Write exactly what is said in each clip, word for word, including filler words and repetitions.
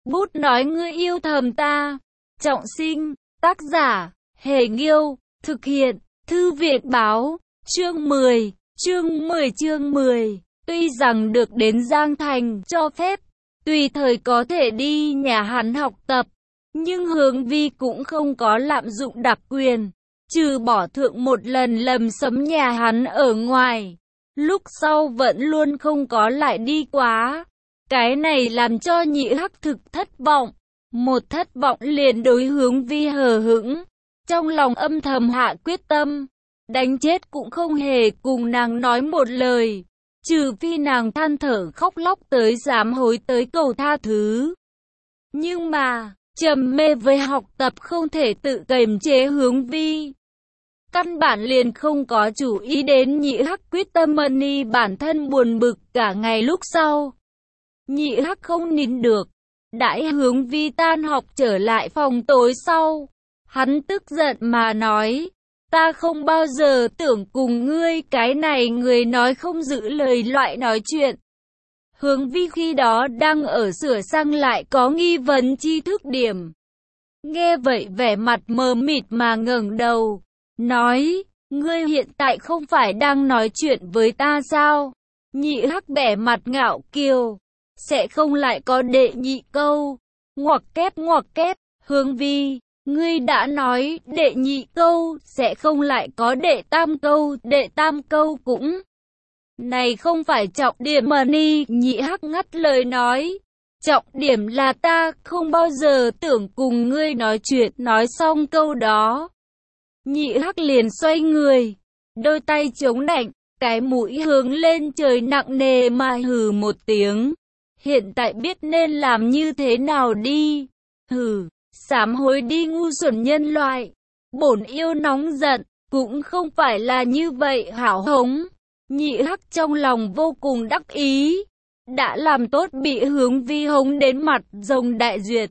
Bút nói ngươi yêu thầm ta. Trọng sinh, tác giả, Hề Nghiêu, thực hiện, Thư viện Báo, chương mười, chương mười chương mười. Tuy rằng được đến Giang Thành cho phép, tùy thời có thể đi nhà hắn học tập, nhưng Hướng Vi cũng không có lạm dụng đặc quyền, trừ bỏ thượng một lần lầm sấm nhà hắn ở ngoài, lúc sau vẫn luôn không có lại đi quá. Cái này làm cho Nhị Hắc thực thất vọng, một thất vọng liền đối Hướng Vi hờ hững, trong lòng âm thầm hạ quyết tâm, đánh chết cũng không hề cùng nàng nói một lời, trừ phi nàng than thở khóc lóc tới sám hối tới cầu tha thứ. Nhưng mà, trầm mê với học tập không thể tự kiềm chế Hướng Vi, căn bản liền không có chủ ý đến Nhị Hắc quyết tâm mani bản thân buồn bực cả ngày. Lúc sau, Nhị Hắc không nín được, đãi Hướng Vi tan học trở lại phòng tối sau, hắn tức giận mà nói, ta không bao giờ tưởng cùng ngươi cái này người nói không giữ lời loại nói chuyện. Hướng Vi khi đó đang ở sửa sang lại có nghi vấn tri thức điểm. Nghe vậy vẻ mặt mờ mịt mà ngẩng đầu, nói, ngươi hiện tại không phải đang nói chuyện với ta sao? Nhị Hắc bẻ mặt ngạo kiều, sẽ không lại có đệ nhị câu. Ngoặc kép ngoặc kép, Hướng Vi, ngươi đã nói đệ nhị câu, sẽ không lại có đệ tam câu, đệ tam câu cũng. Này không phải trọng điểm mà ni, Nhị Hắc ngắt lời nói. Trọng điểm là ta không bao giờ tưởng cùng ngươi nói chuyện. Nói xong câu đó, Nhị Hắc liền xoay người, đôi tay chống nạnh, cái mũi hướng lên trời nặng nề mà hừ một tiếng. Hiện tại biết nên làm như thế nào đi. Hừ, sám hối đi ngu xuẩn nhân loại. Bổn yêu nóng giận, cũng không phải là như vậy hảo hống. Nhị Hắc trong lòng vô cùng đắc ý, đã làm tốt bị Hướng Vi hống đến mặt rồng đại duyệt.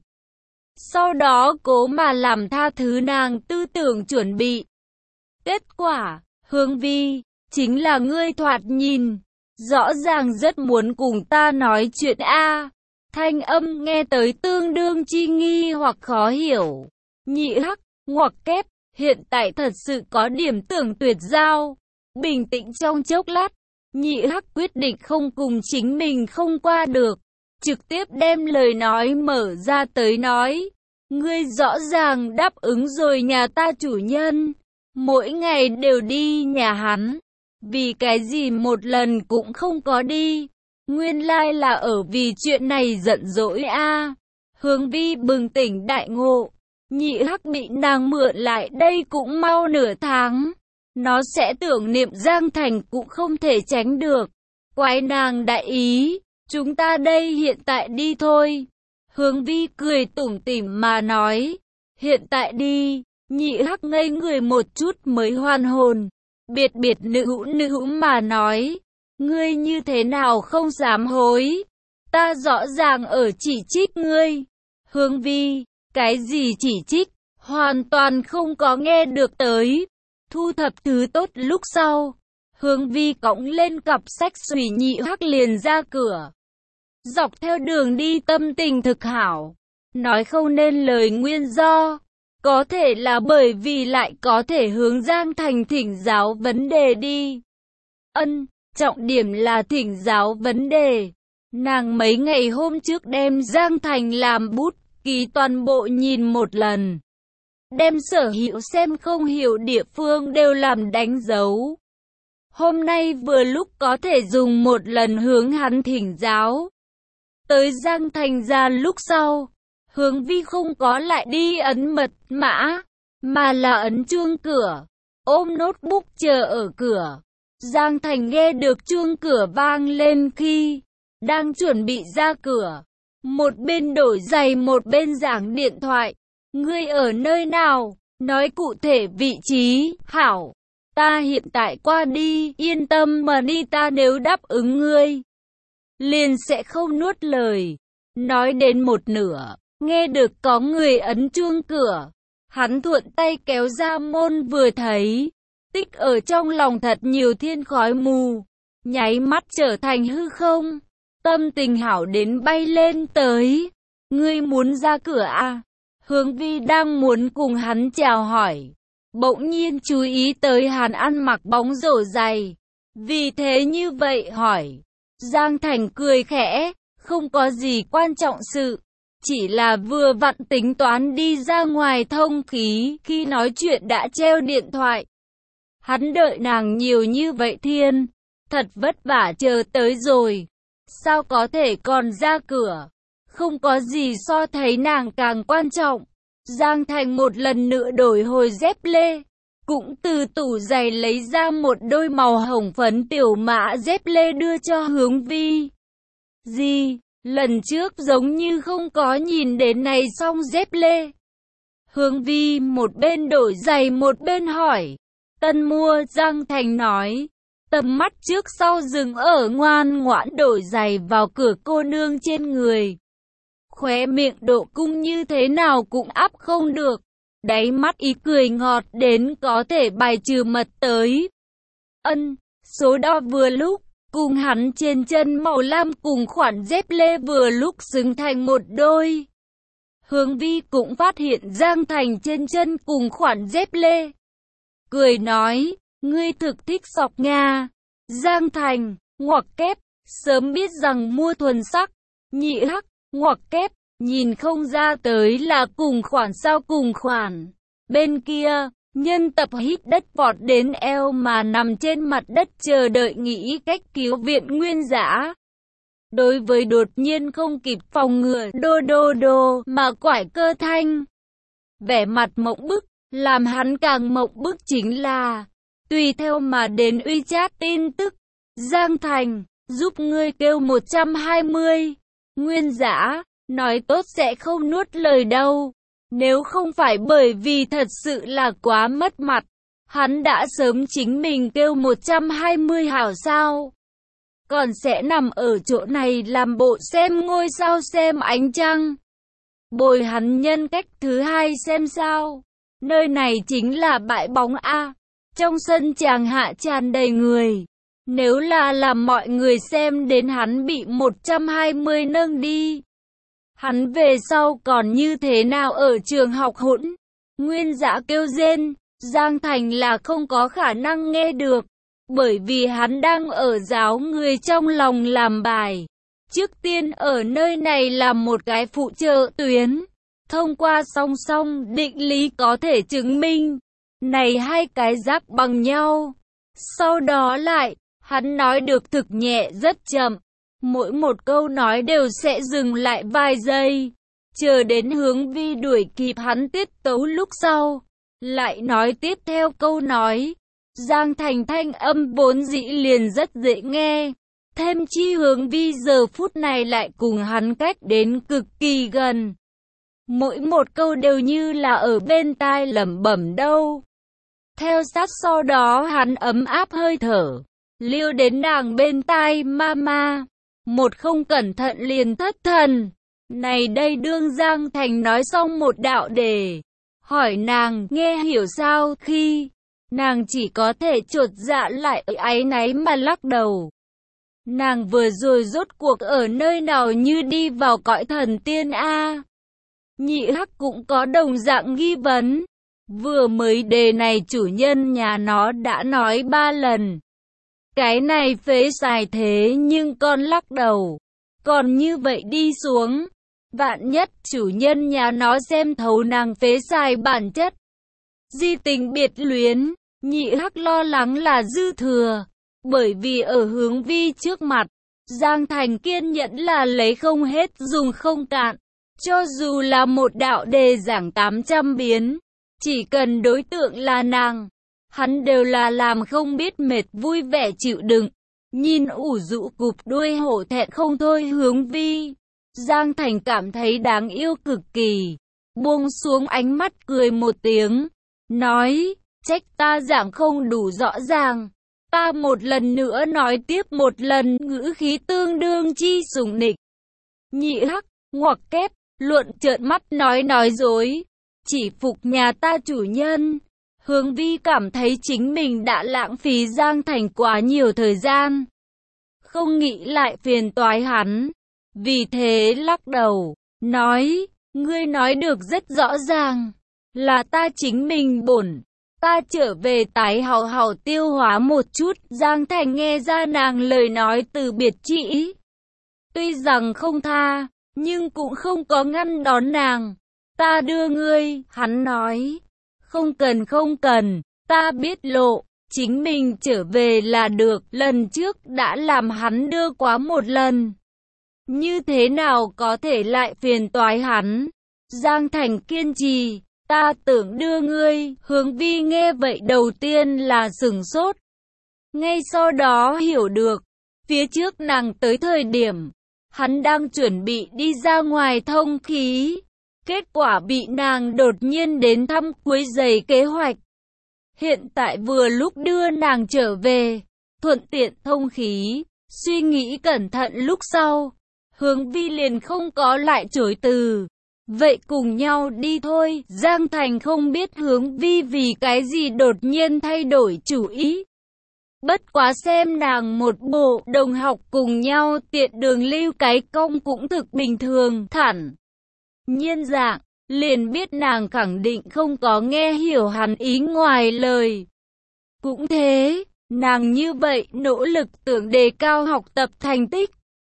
Sau đó cố mà làm tha thứ nàng tư tưởng chuẩn bị. Kết quả, Hướng Vi, chính là ngươi thoạt nhìn, rõ ràng rất muốn cùng ta nói chuyện a. Thanh âm nghe tới tương đương chi nghi hoặc khó hiểu. Nhị Hắc, ngoặc kép, hiện tại thật sự có điểm tưởng tuyệt giao. Bình tĩnh trong chốc lát, Nhị Hắc quyết định không cùng chính mình không qua được, trực tiếp đem lời nói mở ra tới nói. Ngươi rõ ràng đáp ứng rồi nhà ta chủ nhân, mỗi ngày đều đi nhà hắn, vì cái gì một lần cũng không có đi? Nguyên lai là ở vì chuyện này giận dỗi a. À. Hướng Vi bừng tỉnh đại ngộ, Nhị Hắc bị nàng mượn lại đây cũng mau nửa tháng, nó sẽ tưởng niệm Giang Thành cũng không thể tránh được. Quái nàng đại ý, chúng ta đây hiện tại đi thôi. Hướng Vi cười tủm tỉm mà nói, hiện tại đi. Nhị Hắc ngây người một chút mới hoàn hồn, biệt biệt nữ hữu nữ hữu mà nói, ngươi như thế nào không dám hối, ta rõ ràng ở chỉ trích ngươi. Hướng Vi, cái gì chỉ trích, hoàn toàn không có nghe được tới. Thu thập thứ tốt lúc sau, Hướng Vi cõng lên cặp sách xùy Nhị Hắc liền ra cửa. Dọc theo đường đi tâm tình thực hảo, nói không nên lời nguyên do, có thể là bởi vì lại có thể hướng Giang Thành thỉnh giáo vấn đề đi. Ân, trọng điểm là thỉnh giáo vấn đề. Nàng mấy ngày hôm trước đem Giang Thành làm bút ký toàn bộ nhìn một lần, đem sở hữu xem không hiểu địa phương đều làm đánh dấu. Hôm nay vừa lúc có thể dùng một lần hướng hắn thỉnh giáo. Tới Giang Thành ra lúc sau, Hướng Vi không có lại đi ấn mật mã, mà là ấn chuông cửa, ôm notebook chờ ở cửa. Giang Thành nghe được chuông cửa vang lên khi đang chuẩn bị ra cửa, một bên đổi giày một bên giảng điện thoại. Ngươi ở nơi nào? Nói cụ thể vị trí. Hảo, ta hiện tại qua đi, yên tâm mà đi, ta nếu đáp ứng ngươi, liền sẽ không nuốt lời. Nói đến một nửa, nghe được có người ấn chuông cửa, hắn thuận tay kéo ra môn vừa thấy, tích ở trong lòng thật nhiều thiên khói mù, nháy mắt trở thành hư không, tâm tình hảo đến bay lên tới. ngươi muốn ra cửa à? Hướng Vi đang muốn cùng hắn chào hỏi, bỗng nhiên chú ý tới hắn ăn mặc bóng rổ dày. Vì thế như vậy hỏi. Giang Thành cười khẽ, không có gì quan trọng sự. Chỉ là vừa vặn tính toán đi ra ngoài thông khí, khi nói chuyện đã treo điện thoại. Hắn đợi nàng nhiều như vậy thiên, thật vất vả chờ tới rồi. Sao có thể còn ra cửa? Không có gì so thấy nàng càng quan trọng. Giang Thành một lần nữa đổi hồi dép lê, cũng từ tủ giày lấy ra một đôi màu hồng phấn tiểu mã dép lê đưa cho Hướng Vi. Gì? Lần trước giống như không có nhìn đến này song dép lê. Hướng Vi một bên đổi giày một bên hỏi. Tân mua, Giang Thành nói. Tầm mắt trước sau dừng ở ngoan ngoãn đổi giày vào cửa cô nương trên người. Khóe miệng độ cung như thế nào cũng áp không được. Đáy mắt ý cười ngọt đến có thể bài trừ mật tới. Ân, số đo vừa lúc, cùng hắn trên chân màu lam cùng khoản dép lê vừa lúc xứng thành một đôi. Hướng Vi cũng phát hiện Giang Thành trên chân cùng khoản dép lê. Cười nói, ngươi thực thích sọc Nga. Giang Thành, ngoặc kép, sớm biết rằng mua thuần sắc, nhị hắc, ngoặc kép, nhìn không ra tới là cùng khoản sao cùng khoản. Bên kia, nhân tập hít đất vọt đến eo mà nằm trên mặt đất chờ đợi nghĩ cách cứu viện Nguyên Dã. Đối với đột nhiên không kịp phòng ngừa đô đô đô mà quải cơ thanh. Vẻ mặt mộng bức, làm hắn càng mộng bức chính là, tùy theo mà đến WeChat tin tức. Giang Thành, giúp ngươi kêu một trăm hai mươi. Nguyên Dã, nói tốt sẽ không nuốt lời đâu. Nếu không phải bởi vì thật sự là quá mất mặt, hắn đã sớm chính mình kêu một trăm hai mươi hảo sao. Còn sẽ nằm ở chỗ này làm bộ xem ngôi sao xem ánh trăng. Bồi hắn nhân cách thứ hai xem sao. Nơi này chính là bãi bóng A. Trong sân chàng hạ tràn đầy người. Nếu là làm mọi người xem đến hắn bị một trăm hai mươi nâng đi, hắn về sau còn như thế nào ở trường học hỗn. Nguyên Dã kêu rên, Giang Thành là không có khả năng nghe được, bởi vì hắn đang ở giáo người trong lòng làm bài. Trước tiên ở nơi này là một cái phụ trợ tuyến, thông qua song song định lý có thể chứng minh này hai cái giác bằng nhau. Sau đó lại, hắn nói được thực nhẹ rất chậm. Mỗi một câu nói đều sẽ dừng lại vài giây, chờ đến Hướng Vi đuổi kịp hắn tiết tấu lúc sau, lại nói tiếp theo câu nói. Giang Thành thanh âm vốn dĩ liền rất dễ nghe, thêm chi Hướng Vi giờ phút này lại cùng hắn cách đến cực kỳ gần. Mỗi một câu đều như là ở bên tai lẩm bẩm đâu. Theo sát sau đó hắn ấm áp hơi thở, liêu đến nàng bên tai mama. Một không cẩn thận liền thất thần. Này đây đương Giang Thành nói xong một đạo đề, hỏi nàng nghe hiểu sao khi nàng chỉ có thể chột dạ lại áy náy mà lắc đầu. Nàng vừa rồi rốt cuộc ở nơi nào như đi vào cõi thần tiên a? Nhị hắc cũng có đồng dạng nghi vấn. Vừa mới đề này chủ nhân nhà nó đã nói ba lần. Cái này phế xài thế nhưng con lắc đầu. Còn như vậy đi xuống, vạn nhất chủ nhân nhà nó xem thấu nàng phế xài bản chất. Di tình biệt luyến, nhị hắc lo lắng là dư thừa. Bởi vì ở Hướng Vi trước mặt, Giang Thành kiên nhẫn là lấy không hết dùng không cạn. Cho dù là một đạo đề giảng tám trăm biến, chỉ cần đối tượng là nàng, hắn đều là làm không biết mệt vui vẻ chịu đựng. Nhìn ủ rũ cụp đuôi hổ thẹn không thôi Hướng Vi, Giang Thành cảm thấy đáng yêu cực kỳ. Buông xuống ánh mắt cười một tiếng, nói, trách ta giảng không đủ rõ ràng. Ta một lần nữa nói tiếp một lần, ngữ khí tương đương chi sủng nịch. Nhị hắc, ngoặc kép, luận trợn mắt nói nói dối, chỉ phục nhà ta chủ nhân. Hướng Vi cảm thấy chính mình đã lãng phí Giang Thành quá nhiều thời gian, không nghĩ lại phiền toái hắn, vì thế lắc đầu. nói, ngươi nói được rất rõ ràng, là ta chính mình bổn. Ta trở về tái hào hào tiêu hóa một chút. Giang Thành nghe ra nàng lời nói từ biệt chỉ. Tuy rằng không tha, nhưng cũng không có ngăn đón nàng. Ta đưa ngươi, hắn nói. Không cần không cần, ta biết lộ, chính mình trở về là được. Lần trước đã làm hắn đưa quá một lần. Như thế nào có thể lại phiền toái hắn? Giang Thành kiên trì. Ta tưởng đưa ngươi. Hướng Vi nghe vậy đầu tiên là sửng sốt. Ngay sau đó hiểu được. Phía trước nàng tới thời điểm, hắn đang chuẩn bị đi ra ngoài thông khí. Kết quả bị nàng đột nhiên đến thăm quấy rầy kế hoạch. Hiện tại vừa lúc đưa nàng trở về, thuận tiện thông khí. Suy nghĩ cẩn thận lúc sau, Hướng Vi liền không có lại chối từ. Vậy cùng nhau đi thôi. Giang Thành không biết Hướng Vi vì cái gì đột nhiên thay đổi chủ ý. Bất quá xem nàng một bộ đồng học cùng nhau tiện đường lưu cái công cũng thực bình thường, thản nhiên dạng, liền biết nàng khẳng định không có nghe hiểu hắn ý ngoài lời. Cũng thế, nàng như vậy nỗ lực tưởng đề cao học tập thành tích.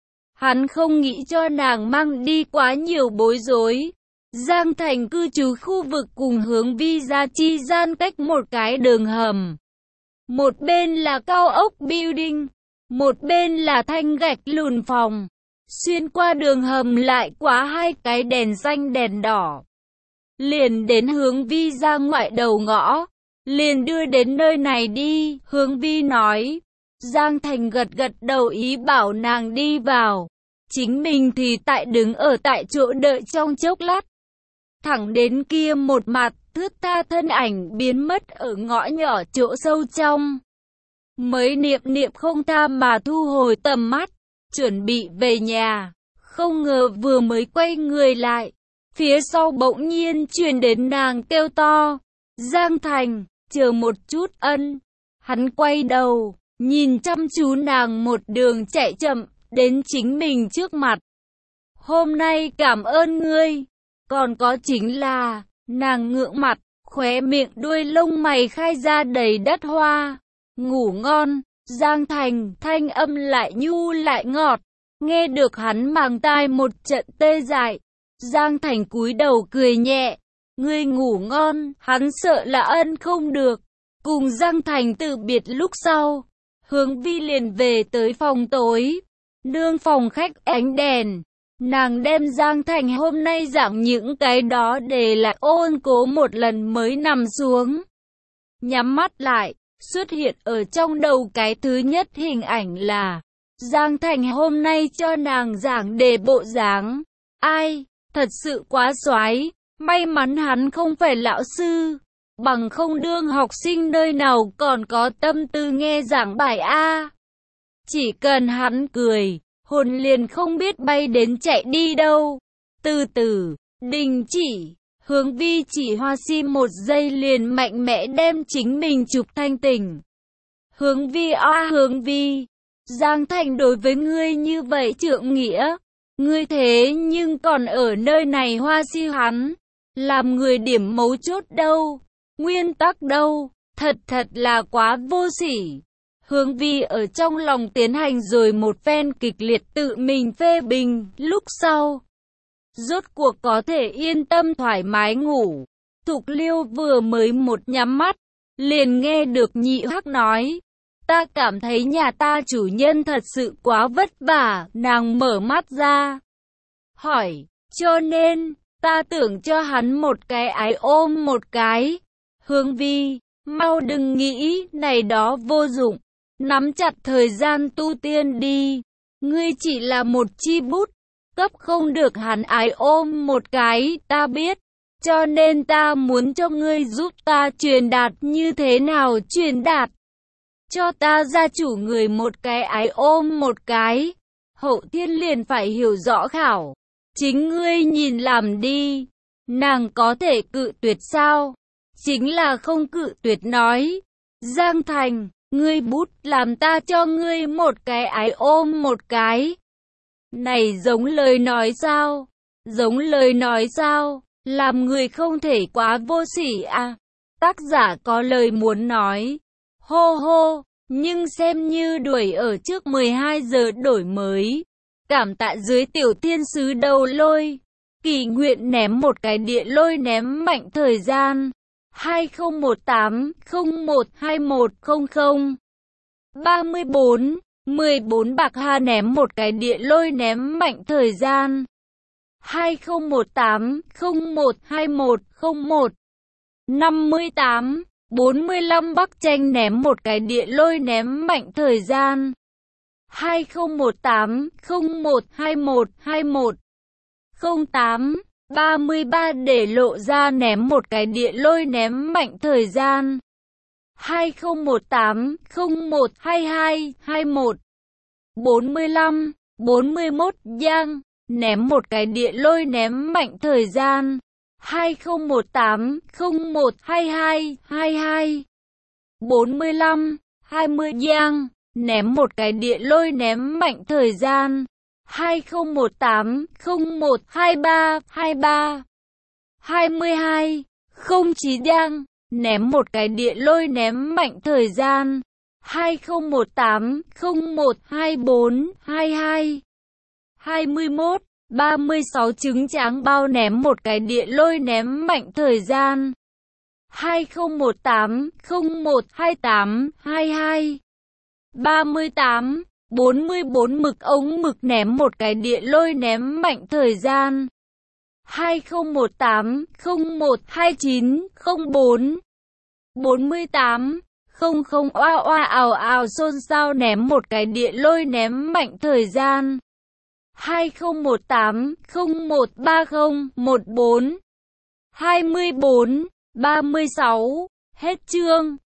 Hắn không nghĩ cho nàng mang đi quá nhiều bối rối. Giang Thành cư trú khu vực cùng Hướng Vi ra chi gian cách một cái đường hầm. Một bên là cao ốc building, một bên là thanh gạch lùn phòng. Xuyên qua đường hầm lại qua hai cái đèn xanh đèn đỏ. Liền đến Hướng Vi ra ngoại đầu ngõ. Liền đưa đến nơi này đi, Hướng Vi nói. Giang Thành gật gật đầu ý bảo nàng đi vào. Chính mình thì tại đứng ở tại chỗ đợi trong chốc lát. Thẳng đến kia một mặt, thướt tha thân ảnh biến mất ở ngõ nhỏ chỗ sâu trong. Mới niệm niệm không tha mà thu hồi tầm mắt, chuẩn bị về nhà. Không ngờ vừa mới quay người lại, phía sau bỗng nhiên truyền đến nàng kêu to. Giang Thành, chờ một chút. Ân. Hắn quay đầu, nhìn chăm chú nàng một đường chạy chậm, đến chính mình trước mặt. Hôm nay cảm ơn ngươi. Còn có chính là, nàng ngượng mặt, khóe miệng đuôi lông mày khai ra đầy đất hoa. Ngủ ngon. Giang Thành, thanh âm lại nhu lại ngọt. Nghe được hắn màng tai một trận tê dại. Giang Thành cúi đầu cười nhẹ. Ngươi ngủ ngon. Hắn sợ là ân không được. Cùng Giang Thành từ biệt lúc sau, Hướng Vi liền về tới phòng tối. Nương phòng khách ánh đèn. Nàng đem Giang Thành hôm nay giảng những cái đó để lại ôn cố một lần mới nằm xuống. Nhắm mắt lại, xuất hiện ở trong đầu cái thứ nhất hình ảnh là Giang Thành hôm nay cho nàng giảng đề bộ dáng. Ai, thật sự quá xoái, may mắn hắn không phải lão sư, bằng không đương học sinh nơi nào còn có tâm tư nghe giảng bài a. Chỉ cần hắn cười, hồn liền không biết bay đến chạy đi đâu. Từ từ, đình chỉ, Hướng Vi chỉ hoa sim một giây liền mạnh mẽ đem chính mình chụp thanh tỉnh. Hướng Vi a Hướng Vi, Giang Thành đối với ngươi như vậy trượng nghĩa. Ngươi thế nhưng còn ở nơi này hoa si hắn. Làm người điểm mấu chốt đâu, nguyên tắc đâu, thật thật là quá vô sỉ. Hướng Vi ở trong lòng tiến hành rồi một phen kịch liệt tự mình phê bình, lúc sau rốt cuộc có thể yên tâm thoải mái ngủ. Thục Liêu vừa mới một nhắm mắt, liền nghe được Nhị Hắc nói, ta cảm thấy nhà ta chủ nhân thật sự quá vất vả. Nàng mở mắt ra, hỏi, cho nên, ta tưởng cho hắn một cái ái ôm một cái. Hướng Vi, mau đừng nghĩ, này đó vô dụng. Nắm chặt thời gian tu tiên đi. Ngươi chỉ là một chi bút, cấp không được hắn ái ôm một cái, ta biết. Cho nên ta muốn cho ngươi giúp ta truyền đạt như thế nào truyền đạt. Cho ta gia chủ người một cái ái ôm một cái. Hậu Thiên liền phải hiểu rõ khảo. Chính ngươi nhìn làm đi. Nàng có thể cự tuyệt sao? Chính là không cự tuyệt nói. Giang Thành, ngươi bút làm ta cho ngươi một cái ái ôm một cái. Này giống lời nói sao? Giống lời nói sao, làm người không thể quá vô sỉ à. Tác giả có lời muốn nói. Hô hô, nhưng xem như đuổi ở trước mười hai giờ đổi mới. Cảm tạ dưới tiểu thiên sứ đầu lôi. Kỳ nguyện ném một cái điện lôi ném mạnh thời gian. hai không một tám không một hai một không không. ba mươi bốn, mười bốn bạc ha ném một cái điện lôi ném mạnh thời gian. hai không một tám không một hai một không một. năm mươi tám, bốn mươi lăm bắc tranh ném một cái điện lôi ném mạnh thời gian. hai không một tám không một hai một hai một. không tám, ba mươi ba để lộ ra ném một cái điện lôi ném mạnh thời gian. hai không một tám không một hai hai hai một. bốn mươi lăm, bốn mươi mốt giang, ném một cái điện lôi ném mạnh thời gian. hai không một tám không một hai hai hai hai. bốn mươi lăm, hai mươi giang, ném một cái điện lôi ném mạnh thời gian. hai không một tám không một hai ba hai ba. hai mươi hai, không chín giang, ném một cái điện lôi ném mạnh thời gian. hai không một tám không một hai bốn hai hai. hai mươi mốt, ba mươi sáu trứng tráng bao ném một cái điện lôi ném mạnh thời gian. hai không một tám không một hai tám hai hai. ba mươi tám, bốn mươi bốn mực ống mực ném một cái điện lôi ném mạnh thời gian. hai không một tám không một hai chín không bốn. bốn mươi tám, không không oa oa ào ào xôn xao ném một cái điện lôi ném mạnh thời gian. hai không một tám không một ba không một bốn. hai mươi bốn, ba mươi sáu, hết chương.